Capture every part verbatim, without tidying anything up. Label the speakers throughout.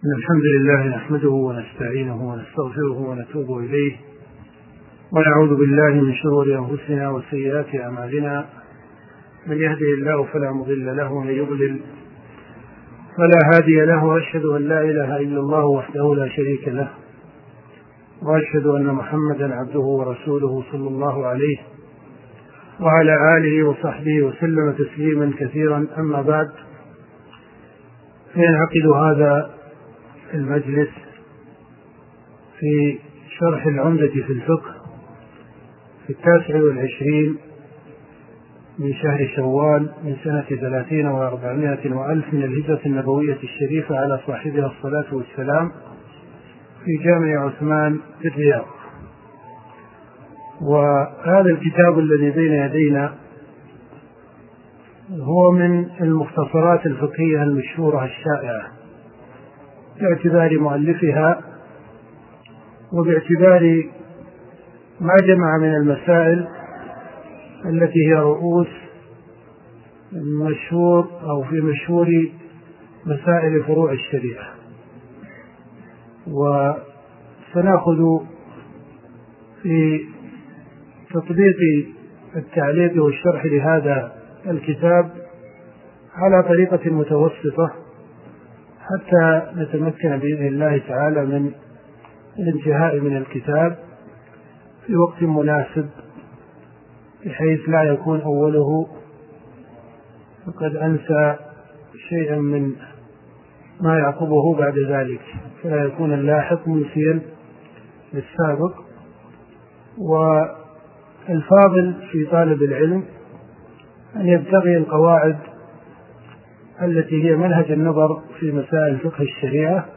Speaker 1: إن الحمد لله نحمده ونستعينه ونستغفره ونتوب إليه ونعوذ بالله من شرور أنفسنا وسيئات أعمالنا. من يهده الله فلا مضل له ومن يضلل فلا هادي له، وأشهد أن لا إله إلا الله وحده لا شريك له، وأشهد أن محمدا عبده ورسوله صلى الله عليه وعلى آله وصحبه وسلم تسليما كثيرا. أما بعد، فينعقد هذا المجلس في شرح العمدة في الفقه في التاسع والعشرين من شهر شوال من سنة ثلاثين وأربعمائة وألف من الهجرة النبوية الشريفة على صاحبها الصلاة والسلام في جامع عثمان في الرياض. وهذا الكتاب الذي بين يدينا هو من المختصرات الفقهية المشهورة الشائعة باعتبار مؤلفها وباعتبار ما جمع من المسائل التي هي رؤوس مشهور أو في مشهور مسائل فروع الشريعة. وسنأخذ في تطبيق التعليق والشرح لهذا الكتاب على طريقة متوسطة حتى نتمكن بإذن الله تعالى من الانتهاء من الكتاب في وقت مناسب، بحيث لا يكون أوله فقد أنسى شيئا من ما يعقبه بعد ذلك، فلا يكون اللاحق منسيا للسابق. والفاضل في طالب العلم أن يبتغي القواعد التي هي منهج النظر في مسائل فقه الشريعة،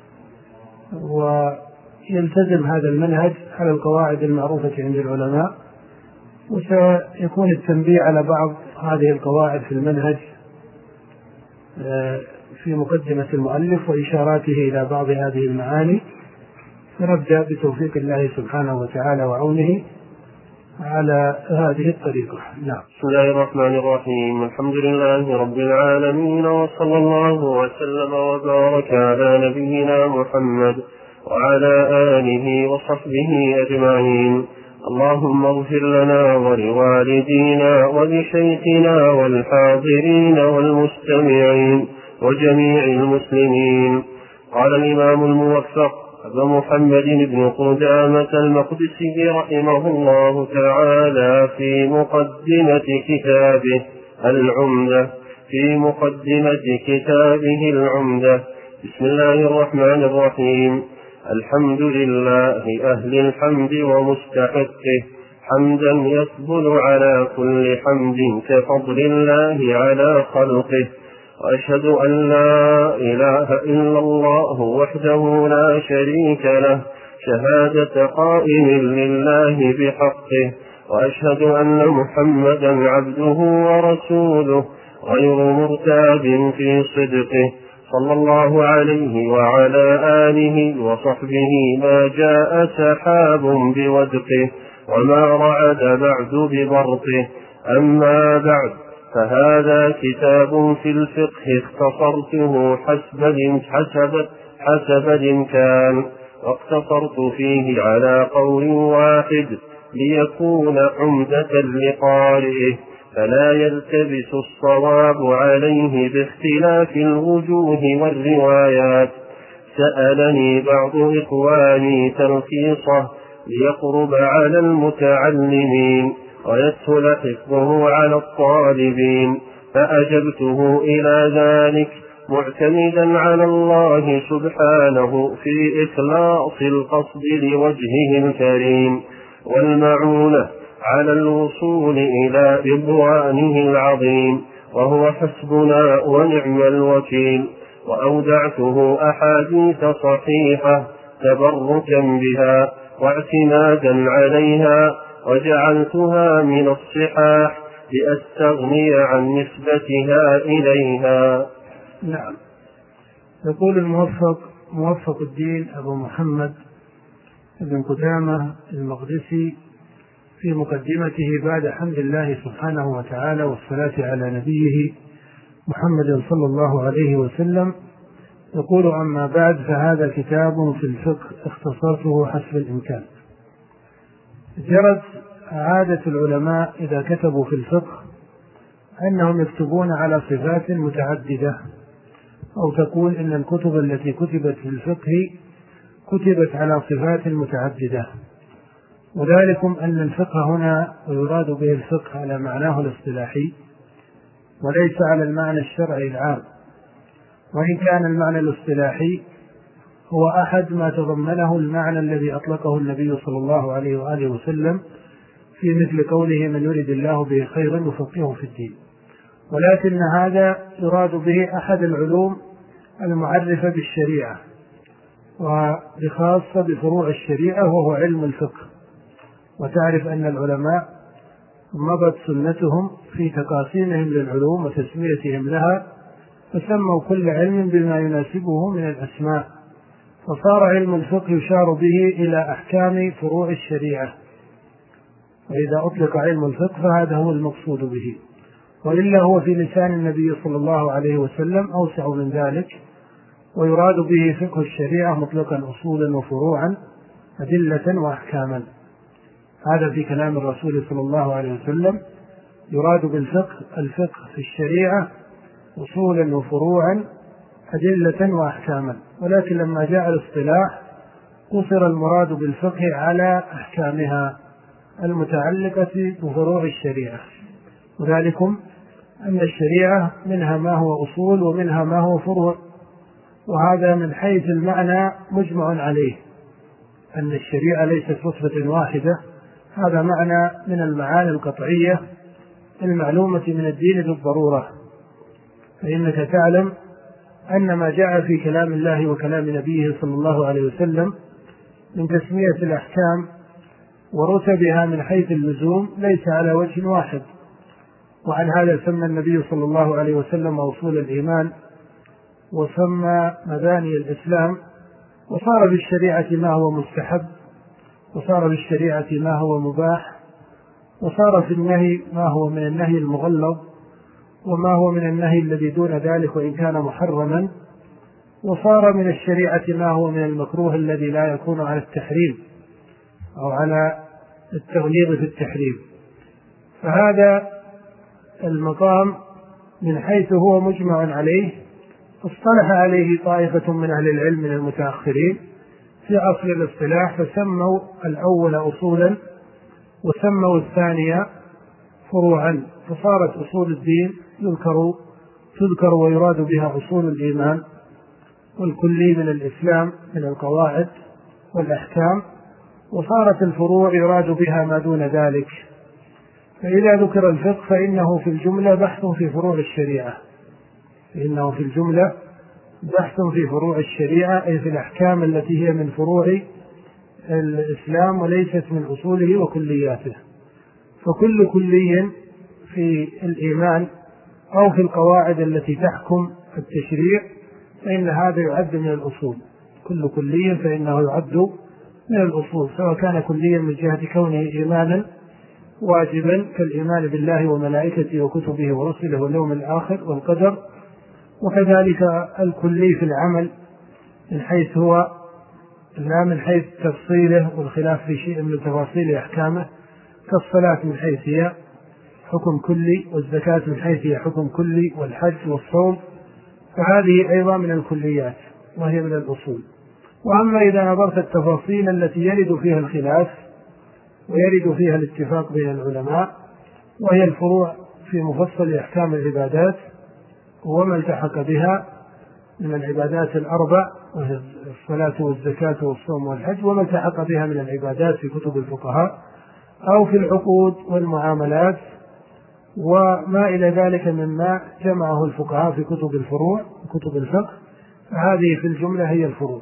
Speaker 1: ويلتزم هذا المنهج على القواعد المعروفة عند العلماء. وسيكون التنبيه على بعض هذه القواعد في المنهج في مقدمة المؤلف وإشاراته إلى بعض هذه المعاني. فنبدأ بتوفيق الله سبحانه وتعالى وعونه على هذه الطريقة. نعم.
Speaker 2: بسم الله الرحمن الرحيم. الحمد لله رب العالمين، وصلى الله وسلم وبارك على نبينا محمد وعلى آله وصحبه أجمعين. اللهم اغفر لنا ولوالدينا ولشيخنا والحاضرين والمستمعين وجميع المسلمين. قال الإمام الموفق أبو محمد بن قدامة المقدسي رحمه الله تعالى في مقدمة كتابه العمدة في مقدمة كتابه العمدة بسم الله الرحمن الرحيم. الحمد لله أهل الحمد ومستحقه، حمدا يفضل على كل حمد كفضل الله على خلقه. وأشهد أن لا إله إلا الله وحده لا شريك له شهادة قائم لله بحقه. وأشهد أن محمدا عبده ورسوله غير مرتاب في صدقه، صلى الله عليه وعلى آله وصحبه ما جاء سحاب بودقه وما رعد بعد ببرقه. أما بعد، فهذا كتاب في الفقه اختصرته حسب حسب حسب الإمكان، واقتصرت فيه على قول واحد ليكون عمدة لقارئه، فلا يلتبس الصواب عليه باختلاف الوجوه والروايات. سألني بعض إخواني تلخيصه ليقرب على المتعلمين ويسهل حفظه على الطالبين، فأجبته إلى ذلك معتمدا على الله سبحانه في إخلاص القصد لوجهه الكريم والمعونة على الوصول إلى رضوانه العظيم، وهو حسبنا ونعم الوكيل. وأودعته أحاديث صحيحة تبركا بها واعتمادا عليها، وجعلتها من الصحاح لأستغني عن نسبتها إليها.
Speaker 1: نعم. يقول الموفق موفق الدين أبو محمد بن قدامة المقدسي في مقدمته بعد حمد الله سبحانه وتعالى والصلاة على نبيه محمد صلى الله عليه وسلم، يقول: أما بعد، فهذا كتاب في الفقه اختصرته حسب الإمكان. جرت عادة العلماء إذا كتبوا في الفقه أنهم يكتبون على صفات متعددة، أو تقول إن الكتب التي كتبت في الفقه كتبت على صفات متعددة، وذلكم أن الفقه هنا ويراد به الفقه على معناه الاصطلاحي وليس على المعنى الشرعي العام، وإن كان المعنى الاصطلاحي هو أحد ما تضمنه المعنى الذي أطلقه النبي صلى الله عليه وآله وسلم في مثل قوله: من يرد الله به خيرا يفقهه في الدين. ولكن هذا يراد به أحد العلوم المعرفة بالشريعة وبخاصة بفروع الشريعة، وهو علم الفقه. وتعرف أن العلماء مضت سنتهم في تقاسيمهم للعلوم وتسميتهم لها، فسموا كل علم بما يناسبه من الأسماء، فصار علم الفقه يشار به إلى أحكام فروع الشريعة. وإذا أطلق علم الفقه فهذا هو المقصود به، وإلا هو في لسان النبي صلى الله عليه وسلم أوسع من ذلك، ويراد به فقه الشريعة مطلقا أصولا وفروعا، أدلة وأحكاما. هذا في كلام الرسول صلى الله عليه وسلم، يراد بالفقه الفقه في الشريعة أصولا وفروعا أدلة وأحكاما. ولكن لما جاء الاصطلاح قصر المراد بالفقه على أحكامها المتعلقة بفروع الشريعة، وذلكم أن الشريعة منها ما هو أصول ومنها ما هو فروع، وهذا من حيث المعنى مجمع عليه، أن الشريعة ليست صفة واحدة. هذا معنى من المعاني القطعية المعلومة من الدين بالضرورة. فإنك تعلم أن ما جاء في كلام الله وكلام نبيه صلى الله عليه وسلم من تسمية الأحكام ورتبها من حيث اللزوم ليس على وجه واحد. وعن هذا سمى النبي صلى الله عليه وسلم أصول الإيمان، وسمى مباني الإسلام، وصار بالشريعة ما هو مستحب، وصار بالشريعة ما هو مباح، وصار في النهي ما هو من النهي المغلظ، وما هو من النهي الذي دون ذلك وإن كان محرما، وصار من الشريعة ما هو من المكروه الذي لا يكون على التحريم أو على التغليظ في التحريم. فهذا المقام من حيث هو مجمع عليه اصطلح عليه طائفة من أهل العلم من المتأخرين في أصل الاصطلاح، فسموا الأول أصولا وسموا الثانية فروعا، فصارت أصول الدين يذكر تذكر ويراد بها أصول الإيمان والكلي من الإسلام من القواعد والأحكام، وصارت الفروع يراد بها ما دون ذلك. فإذا ذكر الفقه فإنه في الجملة بحث في فروع الشريعة، فإنه في الجملة بحث في فروع الشريعة، أي في الأحكام التي هي من فروع الإسلام وليست من أصوله وكلياته. فكل كلي في الإيمان أو في القواعد التي تحكم التشريع فإن هذا يعد من الأصول، كل كلي فإنه يعد من الأصول، سواء كان كليا من جهة كونه إيمانا واجبا كالإيمان بالله وملائكته وكتبه ورسله واليوم الآخر والقدر، وكذلك الكلي في العمل من حيث هو لا من حيث تفصيله والخلاف في شيء من تفاصيل أحكامه، كالصلاة من حيث هي حكم كلي، والزكاة من حيث هي حكم كلي، والحج والصوم، فهذه أيضا من الكليات وهي من الأصول. وأما إذا نظرت التفاصيل التي يرد فيها الخلاف ويرد فيها الاتفاق بين العلماء، وهي الفروع في مفصل أحكام العبادات وما التحق بها من العبادات الأربع وهي الصلاة والزكاة والصوم والحج، وما التحق بها من العبادات في كتب الفقهاء أو في العقود والمعاملات وما إلى ذلك مما جمعه الفقهاء في كتب الفروع وكتب الفقه، فهذه في الجملة هي الفروع.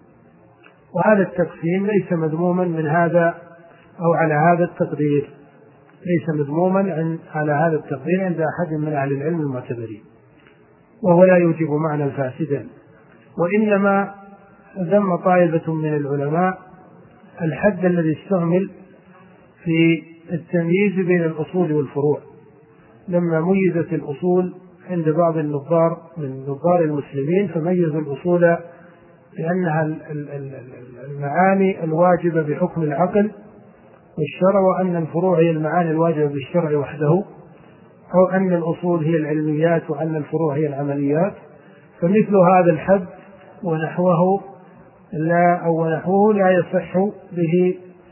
Speaker 1: وهذا التقسيم ليس مذموما من هذا أو على هذا التقدير، ليس مذموما على هذا التقدير عند أحد من أهل العلم المعتبرين، وهو لا يوجب معنى فاسدا، وإنما ذم طائفة من العلماء الحد الذي استعمل في التمييز بين الأصول والفروع، لما ميزت الأصول عند بعض النظار من نظار المسلمين فميزوا الأصول بأنها المعاني الواجبة بحكم العقل والشرع، وأن الفروع هي المعاني الواجبة بالشرع وحده، أو أن الأصول هي العلميات وأن الفروع هي العمليات. فمثل هذا الحد ونحوه لا أو نحوه لا يصح به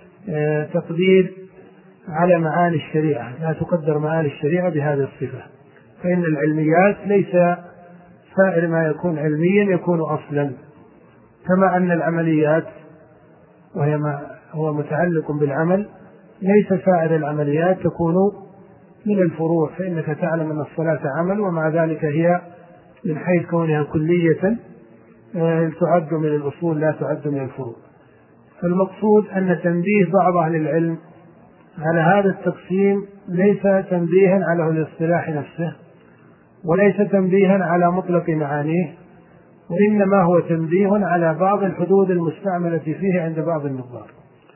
Speaker 1: تقدير على معاني الشريعة، لا تقدر معاني الشريعة بهذه الصفة، فإن العلميات ليس سائر ما يكون علميا يكون أصلا، كما أن العمليات وهي ما هو متعلق بالعمل ليس سائر العمليات تكون من الفروع، فإنك تعلم أن الصلاة عمل ومع ذلك هي من حيث كونها كلية تعد من الأصول لا تعد من الفروع. فالمقصود أن تنبيه بعض أهل العلم على هذا التقسيم ليس تنبيها على الاصطلاح نفسه وليس تنبيها على مطلق معانيه، وإنما هو تنبيه على بعض الحدود المستعملة فيه عند بعض النظار،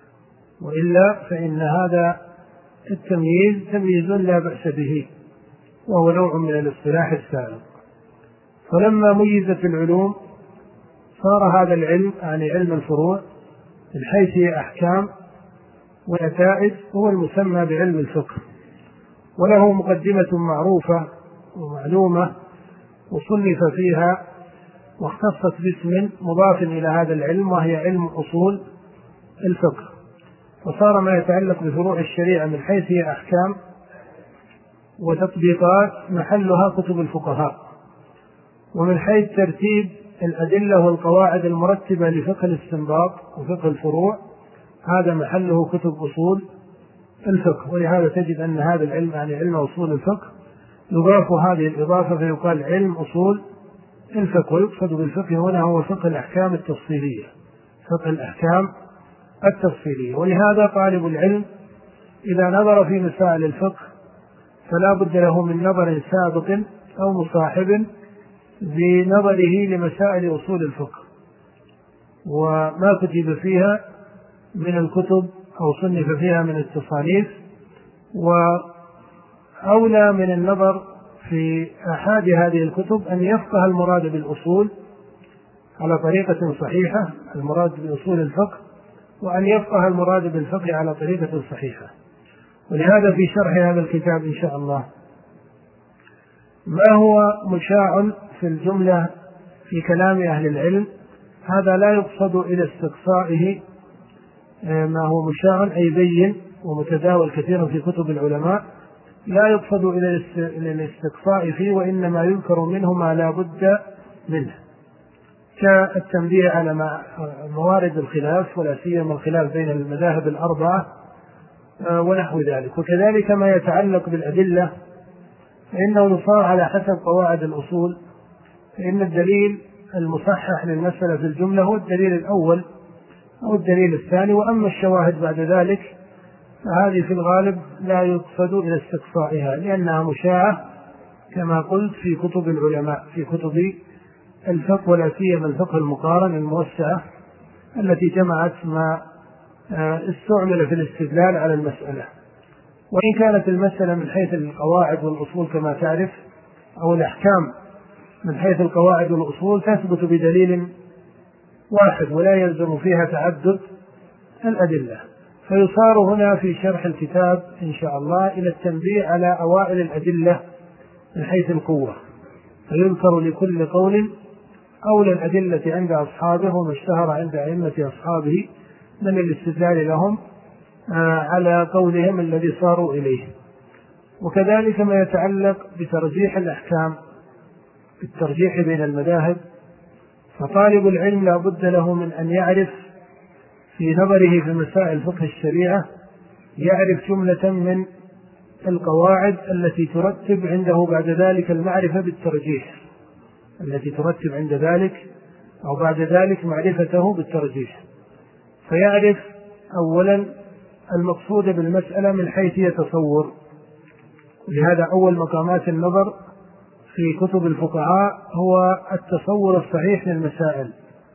Speaker 1: وإلا فإن هذا التمييز تمييز لا بأس به وهو نوع من الاصطلاح السابق. فلما ميزت العلوم صار هذا العلم يعني علم الفروع من حيث هي أحكام ونتائج هو المسمى بعلم الفقه، وله مقدمة معروفة ومعلومة وصنف فيها واختصت باسم مضاف إلى هذا العلم وهي علم أصول الفقه. وصار ما يتعلق بفروع الشريعة من حيث هي أحكام وتطبيقات محلها كتب الفقهاء، ومن حيث ترتيب الأدلة والقواعد المرتبة لفقه الاستنباط وفقه الفروع هذا محله كتب أصول الفقه. ولهذا تجد أن هذا العلم يعني علم أصول الفقه يضاف هذه الإضافة فيقال علم أصول الفقه، ويقصد بالفقه هنا هو فقه الأحكام التفصيلية، فقه الأحكام التفصيلية. ولهذا طالب العلم إذا نظر في مسائل الفقه فلا بد له من نظر سابق أو مصاحب بنظره لمسائل أصول الفقه وما كتب فيها من الكتب أو صنف فيها من التصانيف، وأولى من النظر في أحد هذه الكتب أن يفقه المراد بالأصول على طريقة صحيحة، المراد بأصول الفقه، وأن يفقه المراد بالفقه على طريقة صحيحة. ولهذا في شرح هذا الكتاب إن شاء الله ما هو مشاع في الجملة في كلام أهل العلم هذا لا يقصد إلى استقصائه ما هو مشاع أي بين ومتداول كثيرا في كتب العلماء، لا يقصد إلى الاستقصاء فيه، وإنما يذكر منه ما لا بد منه كالتنبيه على موارد الخلاف ولا سيما الخلاف بين المذاهب الأربعة ونحو ذلك. وكذلك ما يتعلق بالأدلة فإنه يصار على حسب قواعد الأصول، فإن الدليل المصحح للمسألة في الجملة هو الدليل الأول أو الدليل الثاني، وأما الشواهد بعد ذلك فهذه في الغالب لا يقصد إلى استقصائها لأنها مشاعة كما قلت في كتب العلماء في كتب الفقه ولا سيما الفقه المقارن الموسعة التي جمعت ما استعمل في الاستدلال على المسألة. وإن كانت المسألة من حيث القواعد والأصول كما تعرف أو الأحكام من حيث القواعد والأصول تثبت بدليل واحد ولا يلزم فيها تعدد الأدلة، فيصار هنا في شرح الكتاب إن شاء الله إلى التنبيه على أوائل الأدلة من حيث القوة، فيذكر لكل قول أولى الأدلة عند أصحابه وما اشتهر عند أئمة أصحابه من الاستدلال لهم على قولهم الذي صاروا إليه. وكذلك ما يتعلق بترجيح الأحكام بالترجيح بين المذاهب، فطالب العلم لا بد له من أن يعرف في نظره في مسائل فقه الشريعة يعرف جملة من القواعد التي ترتب عنده بعد ذلك المعرفة بالترجيح التي ترتب عند ذلك أو بعد ذلك معرفته بالترجيح، فيعرف أولا المقصود بالمسألة من حيث يتصور. لهذا أول مقامات النظر في كتب الفقهاء هو التصور الصحيح للمسائل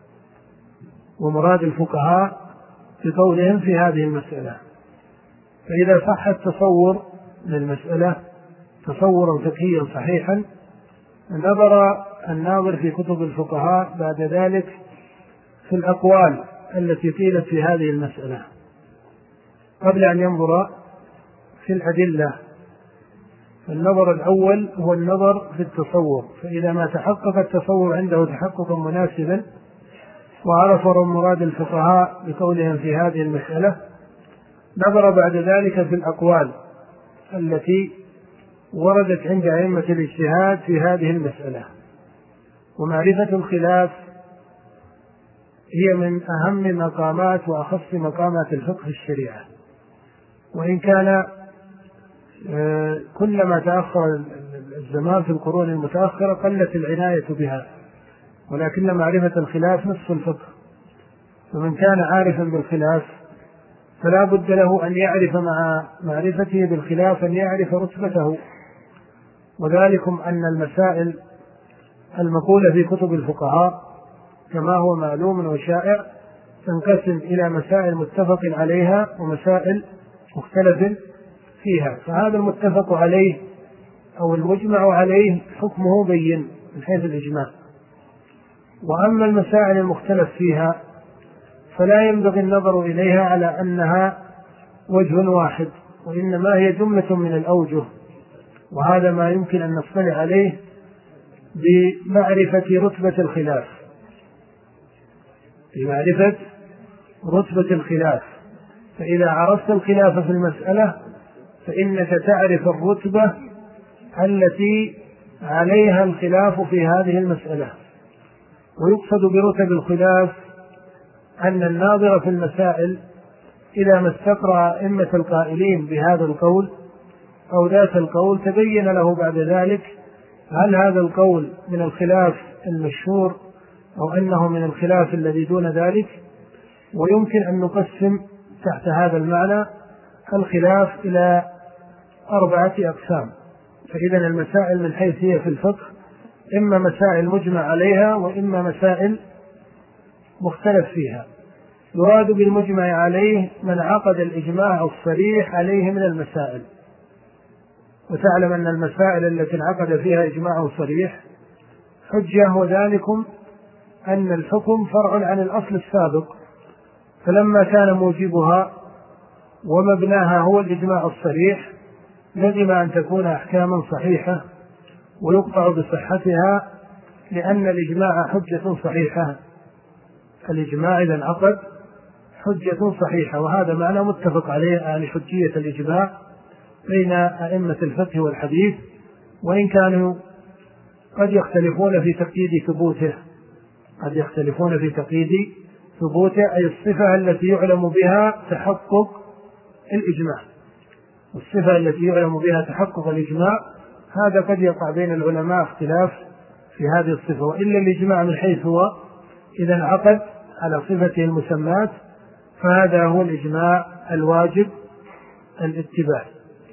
Speaker 1: ومراد الفقهاء بقولهم في هذه المسألة. فإذا صح التصور للمسألة تصورا فقهيا صحيحا نظر الناظر في كتب الفقهاء بعد ذلك في الأقوال التي قيلت في هذه المسألة قبل أن ينظر في الأدلة. النظر الأول هو النظر في التصور، فإذا ما تحقق التصور عنده تحققا مناسبا وعرف مراد الفقهاء بقولهم في هذه المسألة، نظر بعد ذلك في الأقوال التي وردت عند أئمة الاجتهاد في هذه المسألة. ومعرفة الخلاف هي من أهم مقامات وأخص مقامات الفقه في الشريعة، وإن كان كلما تأخر الزمان في القرون المتأخرة قلت العناية بها، ولكن معرفة الخلاف نصف الفقه. فمن كان عارفا بالخلاف فلا بد له أن يعرف مع معرفته بالخلاف أن يعرف رتبته، وذلكم أن المسائل المقولة في كتب الفقهاء كما هو معلوم وشائع تنقسم إلى مسائل متفق عليها ومسائل مختلف فيها. فهذا المتفق عليه أو المجمع عليه حكمه بين من حيث الإجماع، وأما المسائل المختلف فيها فلا ينبغي النظر إليها على أنها وجه واحد، وإنما هي جملة من الأوجه، وهذا ما يمكن أن نصطلح عليه بمعرفة رتبة الخلاف بمعرفة رتبة الخلاف. فإذا عرفت الخلاف في المسألة فإنك تعرف الرتبة التي عليها الخلاف في هذه المسألة. ويقصد برتب الخلاف أن الناظر في المسائل إذا ما استقرأ أئمة القائلين بهذا القول أو ذات القول تبين له بعد ذلك هل هذا القول من الخلاف المشهور أو أنه من الخلاف الذي دون ذلك. ويمكن أن نقسم تحت هذا المعنى الخلاف إلى أربعة أقسام. فإذا المسائل من حيث هي في الفقه إما مسائل مجمع عليها وإما مسائل مختلف فيها. يراد بالمجمع عليه من عقد الإجماع الصريح عليه من المسائل، وتعلم أن المسائل التي انعقد فيها إجماع صريح حجة، وذلكم أن الحكم فرع عن الأصل السابق، فلما كان موجبها ومبناها هو الإجماع الصريح لزم أن تكون أحكاما صحيحة ويقطع بصحتها، لأن الإجماع حجة صحيحة. الإجماع إذا انعقد حجة صحيحة، وهذا معنى متفق عليه عن حجية الإجماع بين أئمة الفقه والحديث، وإن كانوا قد يختلفون في تقييد ثبوته قد يختلفون في تقييد ثبوته أي الصفة التي يعلم بها تحقق الإجماع. والصفة التي يعلم بها تحقق الإجماع هذا قد يقع بين العلماء اختلاف في هذه الصفة، وإلا الإجماع من حيث هو إذا انعقد على صفته المسمات فهذا هو الإجماع الواجب الاتباع.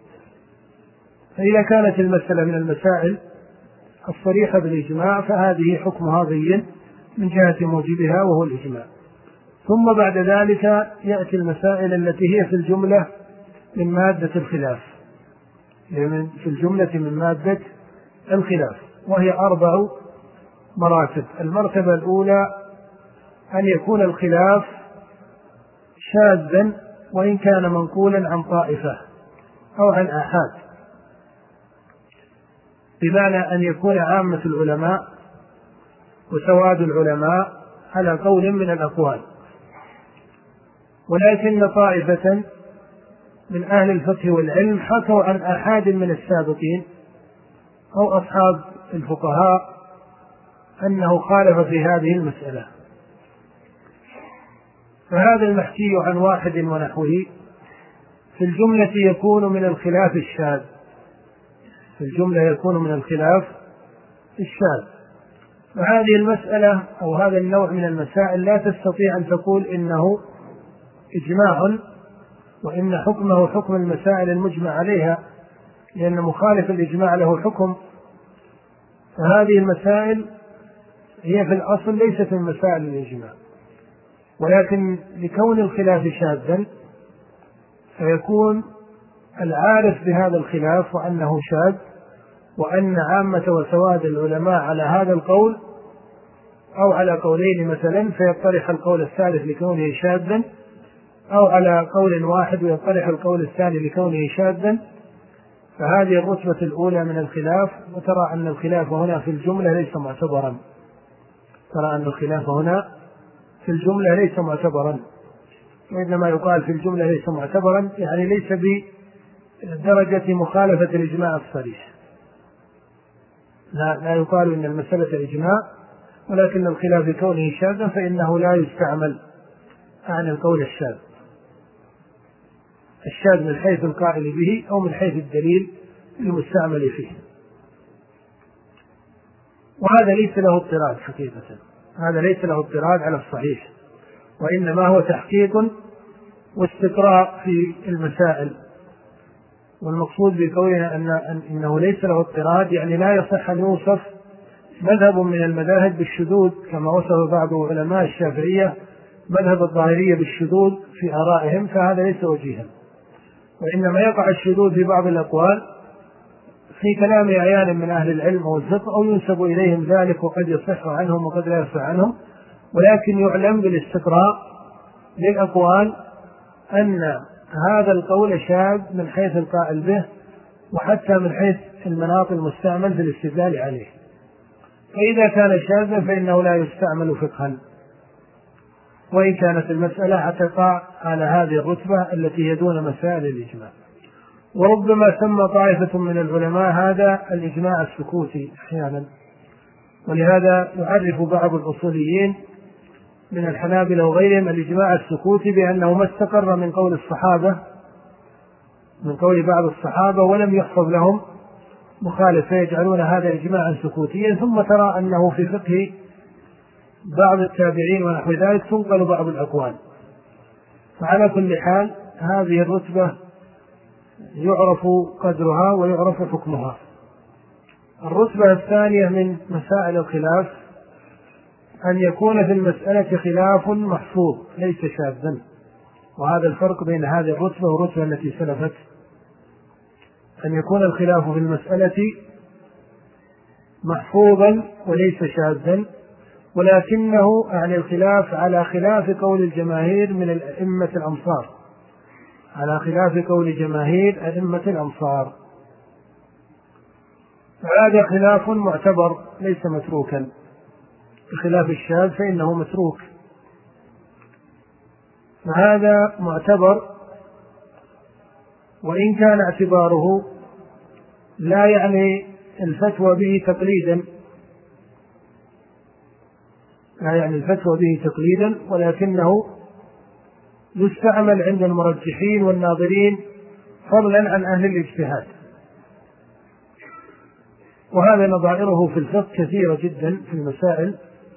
Speaker 1: فإذا كانت المسألة من المسائل الصريحة بالإجماع فهذه حكمها بين من جهة موجبها وهو الإجماع. ثم بعد ذلك يأتي المسائل التي هي في الجملة من مادة الخلاف في الجملة من مادة الخلاف وهي أربع مراتب. المرتبة الأولى أن يكون الخلاف شاذا وإن كان منقولا عن طائفة أو عن آحاد، بمعنى أن يكون عامة العلماء وسواد العلماء على قول من الأقوال، ولكن طائفة من أهل الفقه والعلم حكوا عن آحاد من السابقين أو أصحاب الفقهاء أنه خالف في هذه المسألة، فهذا المحكي عن واحد ونحوه في الجملة يكون من الخلاف الشاذ في الجملة يكون من الخلاف الشاذ. وهذه المسألة أو هذا النوع من المسائل لا تستطيع أن تقول إنه إجماع وإن حكمه حكم المسائل المجمع عليها، لأن مخالف الإجماع له حكم. فهذه المسائل هي في الأصل ليست من مسائل الإجماع، ولكن لكون الخلاف شاذا فيكون العارف بهذا الخلاف وأنه شاذ وأن عامة وسواد العلماء على هذا القول أو على قولين مثلا فيطرح القول الثالث لكونه شاذا، أو على قول واحد ويطرح القول الثاني لكونه شاذا، فهذه الرتبة الأولى من الخلاف. وترى أن الخلاف هنا في الجملة ليس معتبرا، ترى أن الخلاف هنا في الجملة ليس معتبرا، وإنما يقال في الجملة ليس معتبرا يعني ليس بدرجة مخالفة الإجماع الصريح، لا, لا يقال إن المسألة إجماع، ولكن الخلاف بكونه شاذا فإنه لا يستعمل عن القول الشاذ، الشاذ من حيث القائل به أو من حيث الدليل المستعمل فيه. وهذا ليس له اضطراد حقيقة، هذا ليس له اضطراد على الصحيح، وإنما هو تحقيق واستقراء في المسائل. والمقصود بقولنا أن إنه ليس له اضطراد يعني لا يصح أن يوصف مذهب من المذاهب بالشذوذ كما وصف بعض علماء الشافعية مذهب الظاهرية بالشذوذ في آرائهم، فهذا ليس وجيها، وإنما يقع الشذوذ في بعض الأقوال في كلام أعيان من أهل العلم والفقه أو ينسب إليهم ذلك وقد يصح عنهم وقد لا يصح عنهم، ولكن يعلم بالاستقراء للأقوال أن هذا القول شاذ من حيث القائل به وحتى من حيث المناط المستعمل في الاستدلال عليه، فإذا كان شاذا فإنه لا يستعمل فقها، وإن كانت المسألة تقع على هذه الرتبة التي هي دون مسائل الإجماع. وربما سمى طائفة من العلماء هذا الإجماع السكوتي أحيانا، ولهذا يعرف بعض الأصوليين من الحنابلة وغيرهم الإجماع السكوتي بأنه ما استقر من قول الصحابة من قول بعض الصحابة ولم يحفظ لهم مخالف، فيجعلون هذا إجماعا سكوتيا، ثم ترى أنه في فقه بعض التابعين ونحو ذلك تنقل بعض الأقوال. فعلى كل حال هذه الرتبة يعرف قدرها ويعرف حكمها. الرتبة الثانية من مسائل الخلاف أن يكون في المسألة خلاف محفوظ ليس شاذا، وهذا الفرق بين هذه الرتبة والرتبة التي سلفت، أن يكون الخلاف في المسألة محفوظا وليس شاذا، ولكنه عن الخلاف على خلاف قول الجماهير من الأئمة الأمصار، على خلاف قول جماهير أئمة الأمصار، فهذا خلاف معتبر ليس متروكا، بخلاف الشاذ فإنه متروك، فهذا معتبر، وإن كان اعتباره لا يعني الفتوى به تقليدا لا يعني الفتوى به تقليدا ولكنه يستعمل عند المرجحين والناظرين فضلا عن أهل الاجتهاد. وهذا نظائره في الفقه كثيرة جدا في المسائل،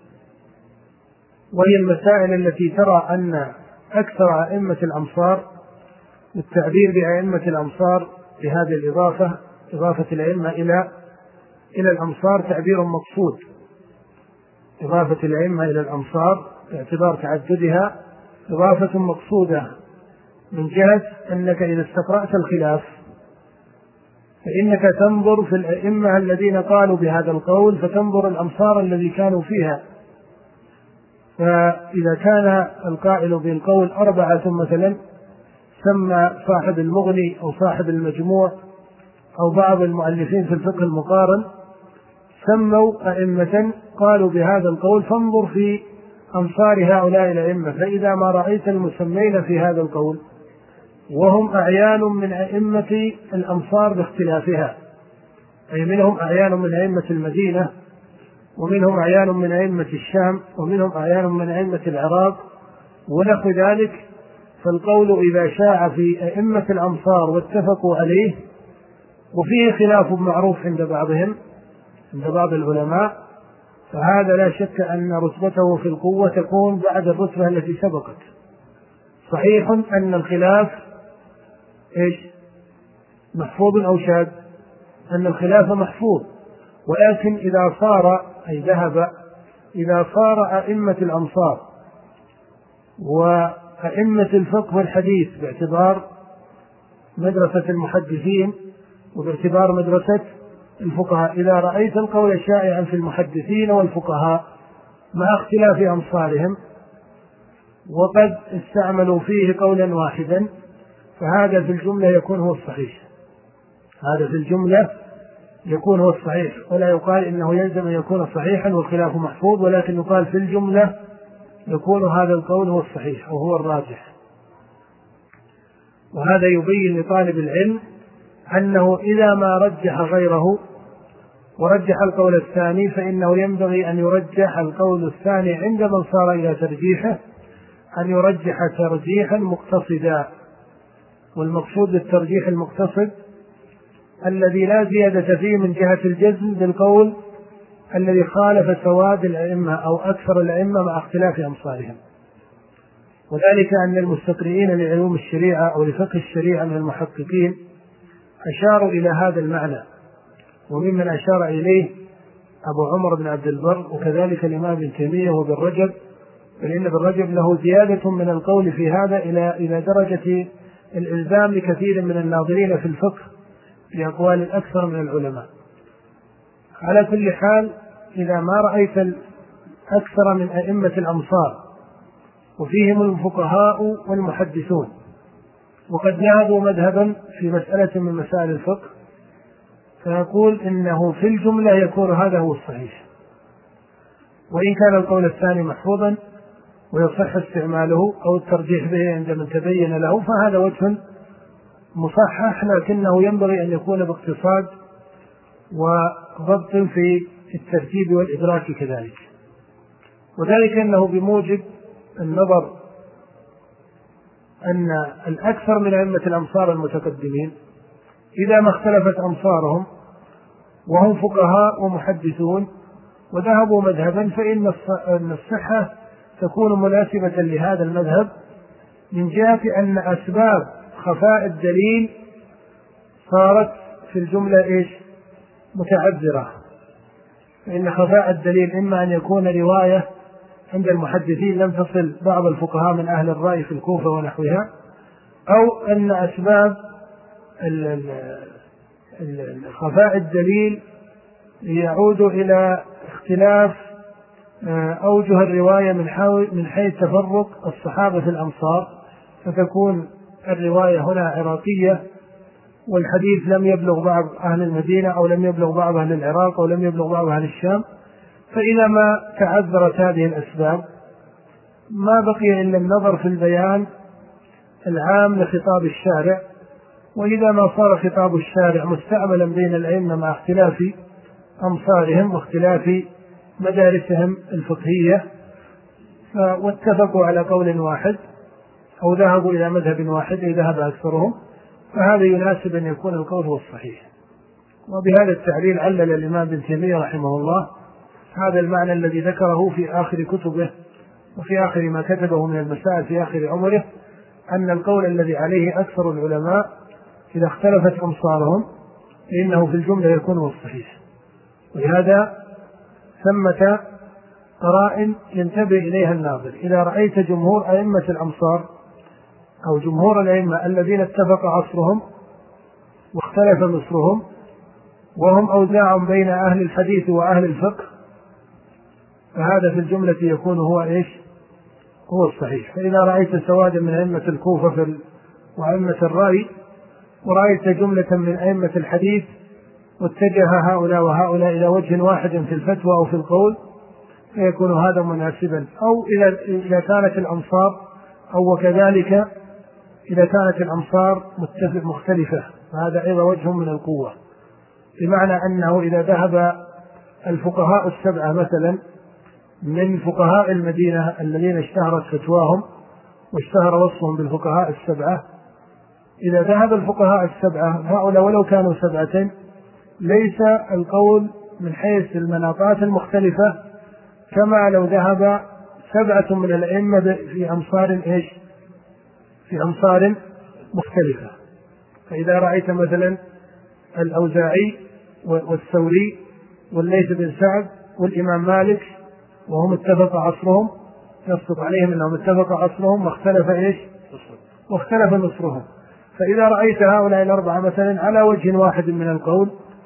Speaker 1: وهي المسائل التي ترى أن أكثر أئمة الأمصار، التعبير بأئمة الأمصار بهذه الإضافة إضافة الأئمة إلى إلى الأمصار تعبير مقصود، إضافة الأئمة إلى الأمصار باعتبار تعددها إضافة مقصودة، من جهة أنك إذا استقرأت الخلاف فإنك تنظر في الأئمة الذين قالوا بهذا القول، فتنظر الأمصار الذي كانوا فيها، فإذا كان القائل بالقول أربعة مثلا سمى صاحب المغني أو صاحب المجموع أو بعض المؤلفين في الفقه المقارن سموا أئمة قالوا بهذا القول، فانظر في أمصار هؤلاء الأئمة، فإذا ما رأيت المسمين في هذا القول وهم أعيان من أئمة الأمصار باختلافها، أي منهم أعيان من أئمة المدينة، ومنهم أعيان من أئمة الشام، ومنهم أعيان من أئمة العراق ونحو ذلك، فالقول إذا شاع في أئمة الأمصار واتفقوا عليه وفيه خلاف معروف عند بعضهم عند بعض العلماء، فهذا لا شك أن رتبته في القوة تكون بعد الرتبة التي سبقت. صحيح أن الخلاف إيش محفوظ أو شاذ، أن الخلاف محفوظ، ولكن إذا صار أي ذهب إذا صار أئمة الأمصار وأئمة الفقه والحديث باعتبار مدرسة المحدثين وباعتبار مدرسة الفقهاء إذا رأيت القول شائعا في المحدثين والفقهاء مع اختلاف أمصارهم وقد استعملوا فيه قولا واحدا فهذا في الجملة يكون هو الصحيح، هذا في الجملة يكون هو الصحيح، ولا يقال إنه يلزم أن يكون صحيحا والخلاف محفوظ، ولكن يقال في الجملة يكون هذا القول هو الصحيح أو هو الراجح. وهذا يبين لطالب العلم أنه إذا ما رجح غيره ورجح القول الثاني فإنه ينبغي أن يرجح القول الثاني عند من صار إلى ترجيحه أن يرجح ترجيحا مقتصدا. والمقصود بالترجيح المقتصد الذي لا زيادة فيه من جهة الجزم بالقول الذي خالف سواد الأئمة أو أكثر الأئمة مع اختلاف أمصارهم. وذلك أن المستقرئين لعلوم الشريعة أو لفقه الشريعة من المحققين أشاروا إلى هذا المعنى، وممن أشار إليه أبو عمر بن عبد البر وكذلك الإمام ابن تيمية وابن رجب، فإن ابن رجب له زيادة من القول في هذا إلى إلى درجة الإلزام لكثير من الناظرين في الفقه بأقوال الأكثر من العلماء. على كل حال إذا ما رأيت أكثر من أئمة الأمصار وفيهم الفقهاء والمحدثون وقد ذهبوا مذهبا في مسألة من مسائل الفقه فيقول إنه في الجملة يكون هذا هو الصحيح، وإن كان القول الثاني محفوظا ويصح استعماله أو الترجيح به عندما تبين له فهذا وجه مصحح، لكنه ينبغي أن يكون باقتصاد وضبط في الترتيب والإدراك كذلك. وذلك أنه بموجب النظر أن الأكثر من أئمة الأمصار المتقدمين إذا ما اختلفت أمصارهم وهم فقهاء ومحدثون وذهبوا مذهبا فإن الصحة تكون مناسبة لهذا المذهب من جهة أن أسباب خفاء الدليل صارت في الجملة إيش؟ متعذرة. فإن خفاء الدليل إما أن يكون رواية عند المحدثين لم تصل بعض الفقهاء من أهل الرأي في الكوفة ونحوها، أو أن أسباب خفاء الدليل يعود إلى اختلاف أوجه الرواية من حيث تفرق الصحابة في الأمصار، فتكون الرواية هنا عراقية والحديث لم يبلغ بعض أهل المدينة أو لم يبلغ بعض أهل العراق أو لم يبلغ بعض أهل الشام. فإذا ما تعذرت هذه الأسباب ما بقي إلا النظر في البيان العام لخطاب الشارع، وإذا ما صار خطاب الشارع مستعملا بين الأئمة مع اختلاف أمصارهم واختلاف مدارسهم الفقهية واتفقوا على قول واحد أو ذهبوا إلى مذهب واحد ذهب أكثرهم، فهذا يناسب أن يكون القول هو الصحيح. وبهذا التعليل علل الإمام ابن تيمية رحمه الله هذا المعنى الذي ذكره في آخر كتبه وفي آخر ما كتبه من المسائل في آخر عمره، أن القول الذي عليه أكثر العلماء إذا اختلفت أمصارهم فإنه في الجملة يكون هو الصحيح. ولهذا ثمة قرائن ينتبه إليها الناظر. إذا رأيت جمهور أئمة الأمصار أو جمهور الأئمة الذين اتفق عصرهم واختلف مصرهم وهم أوزاع بين أهل الحديث وأهل الفقه فهذا في الجملة يكون هو إيش؟ هو الصحيح. فإذا رأيت سوادا من أئمة الكوفة في وأئمة الرأي ورأيت جملة من أئمة الحديث واتجه هؤلاء وهؤلاء إلى وجه واحد في الفتوى أو في القول فيكون هذا مناسبا. أو إذا كانت الأمصار أو وكذلك إذا كانت الأمصار مختلفة فهذا أيضا وجه من القوة، بمعنى أنه إذا ذهب الفقهاء السبعة مثلا من فقهاء المدينة الذين اشتهرت فتواهم واشتهر وصفهم بالفقهاء السبعة، إذا ذهب الفقهاء السبعة هؤلاء ولو كانوا سبعة ليس القول من حيث المناطات المختلفة كما لو ذهب سبعة من الأئمة في أمصار إيش؟ في أمصار مختلفة. فإذا رأيت مثلا الأوزاعي والثوري والليث بن سعد والإمام مالك وهم اتفق عصرهم يصدق عليهم أنهم اتفق عصرهم واختلف إيش؟ واختلف نصرهم. فإذا رأيت هؤلاء الأربعة مثلا على وجه واحد من القول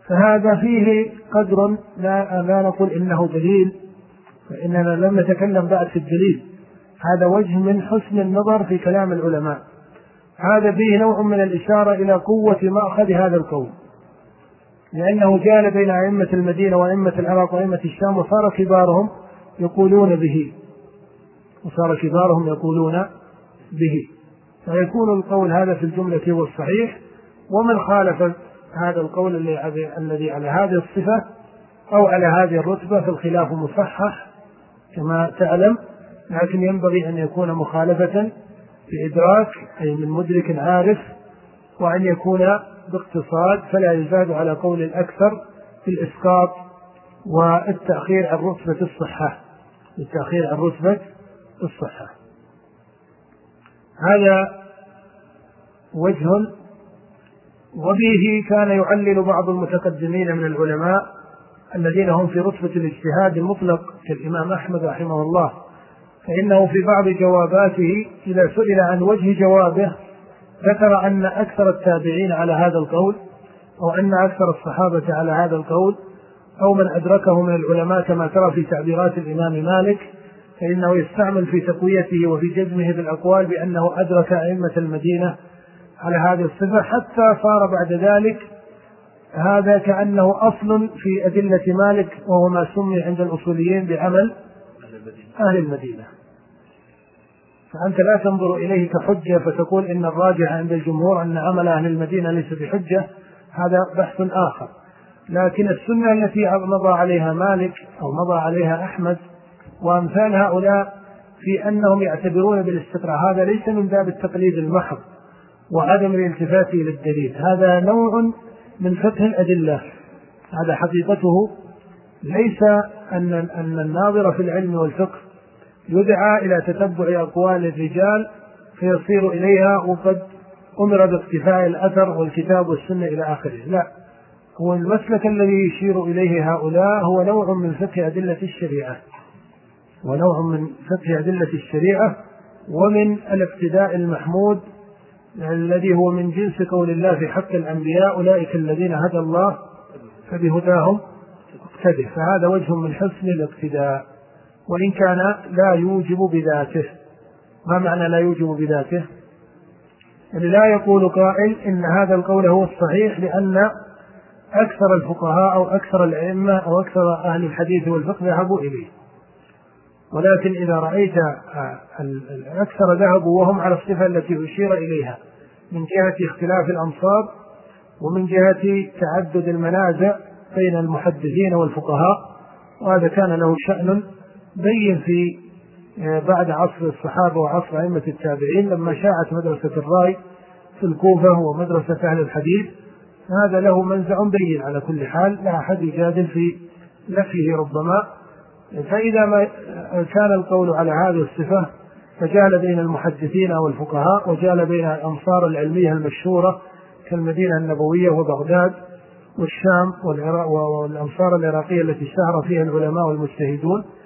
Speaker 1: فهذا فيه قدر لا, لا نقول إنه دليل، فإننا لم نتكلم بعد في الدليل، هذا وجه من حسن النظر في كلام العلماء. هذا فيه نوع من الإشارة إلى قوة مأخذ هذا القول، لأنه جال بين أئمة المدينة وأئمة العراق وأئمة الشام، وصار كبارهم يقولون به وصار كبارهم يقولون به فيكون القول هذا في الجملة هو الصحيح. ومن خالف هذا القول الذي على هذه الصفة أو على هذه الرتبة فالخلاف مصحح كما تعلم، لكن ينبغي أن يكون مخالفة بإدراك أي من مدرك عارف، وأن يكون باقتصاد فلا يزاد على قول الأكثر في الإسقاط والتأخير عن رتبة الصحة التأخير عن رتبة الصحة. هذا وجه. وبه كان يعلل بعض المتقدمين من العلماء الذين هم في رتبة الاجتهاد المطلق كالإمام أحمد رحمه الله، فإنه في بعض جواباته إذا سئل عن وجه جوابه ذكر أن أكثر التابعين على هذا القول، أو أن أكثر الصحابة على هذا القول، أو من أدركه من العلماء كما ترى في تعبيرات الإمام مالك، فإنه يستعمل في تقويته وفي جزمه بالأقوال بأنه أدرك أئمة المدينة على هذه الصفة، حتى صار بعد ذلك هذا كأنه أصل في أدلة مالك، وهو ما سمي عند الأصوليين بعمل أهل المدينة. فأنت لا تنظر إليه كحجة فتقول إن الراجح عند الجمهور أن عمل أهل المدينة ليس بحجة، هذا بحث آخر. لكن السنة التي مضى عليها مالك أو مضى عليها أحمد وأمثال هؤلاء في أنهم يعتبرون بالاستقراء، هذا ليس من باب التقليد المحض وعدم الالتفات إلى الدليل، هذا نوع من فقه الأدلة. هذا حقيقته ليس أن أن الناظر في العلم والفقه يدعى إلى تتبع أقوال الرجال فيصير إليها وقد أمر باقتفاء الأثر والكتاب والسنة إلى آخره، لا، هو المسلك الذي يشير إليه هؤلاء هو نوع من فقه أدلة الشريعة ونوع من فقه أدلة الشريعة ومن الاقتداء المحمود الذي هو من جنس قول الله في حق الأنبياء أولئك الذين هدى الله فبهداهم اقتدئ. فهذا وجه من حسن الاقتداء، وإن كان لا يوجب بذاته. ما معنى لا يوجب بذاته؟ يعني لا يقول قائل إن هذا القول هو الصحيح لأن أكثر الفقهاء أو أكثر الأئمة أو أكثر أهل الحديث والفقه ذهبوا إليه، ولكن إذا رأيت الأكثر ذهبوا وهم على الصفة التي أشير إليها من جهة اختلاف الأمصار ومن جهة تعدد المنازع بين المحدثين والفقهاء، وهذا كان له شأن بين في بعد عصر الصحابة وعصر أئمة التابعين لما شاعت مدرسة الرأي في الكوفة ومدرسة أهل الحديث، هذا له منزع بين على كل حال، لا أحد يجادل في نفيه ربما. فإذا ما كان القول على هذه الصفة فجال بين المحدثين والفقهاء وجال بين الأمصار العلمية المشهورة كالمدينة النبوية وبغداد والشام والعراق والأمصار العراقية التي اشتهر فيها العلماء والمجتهدون،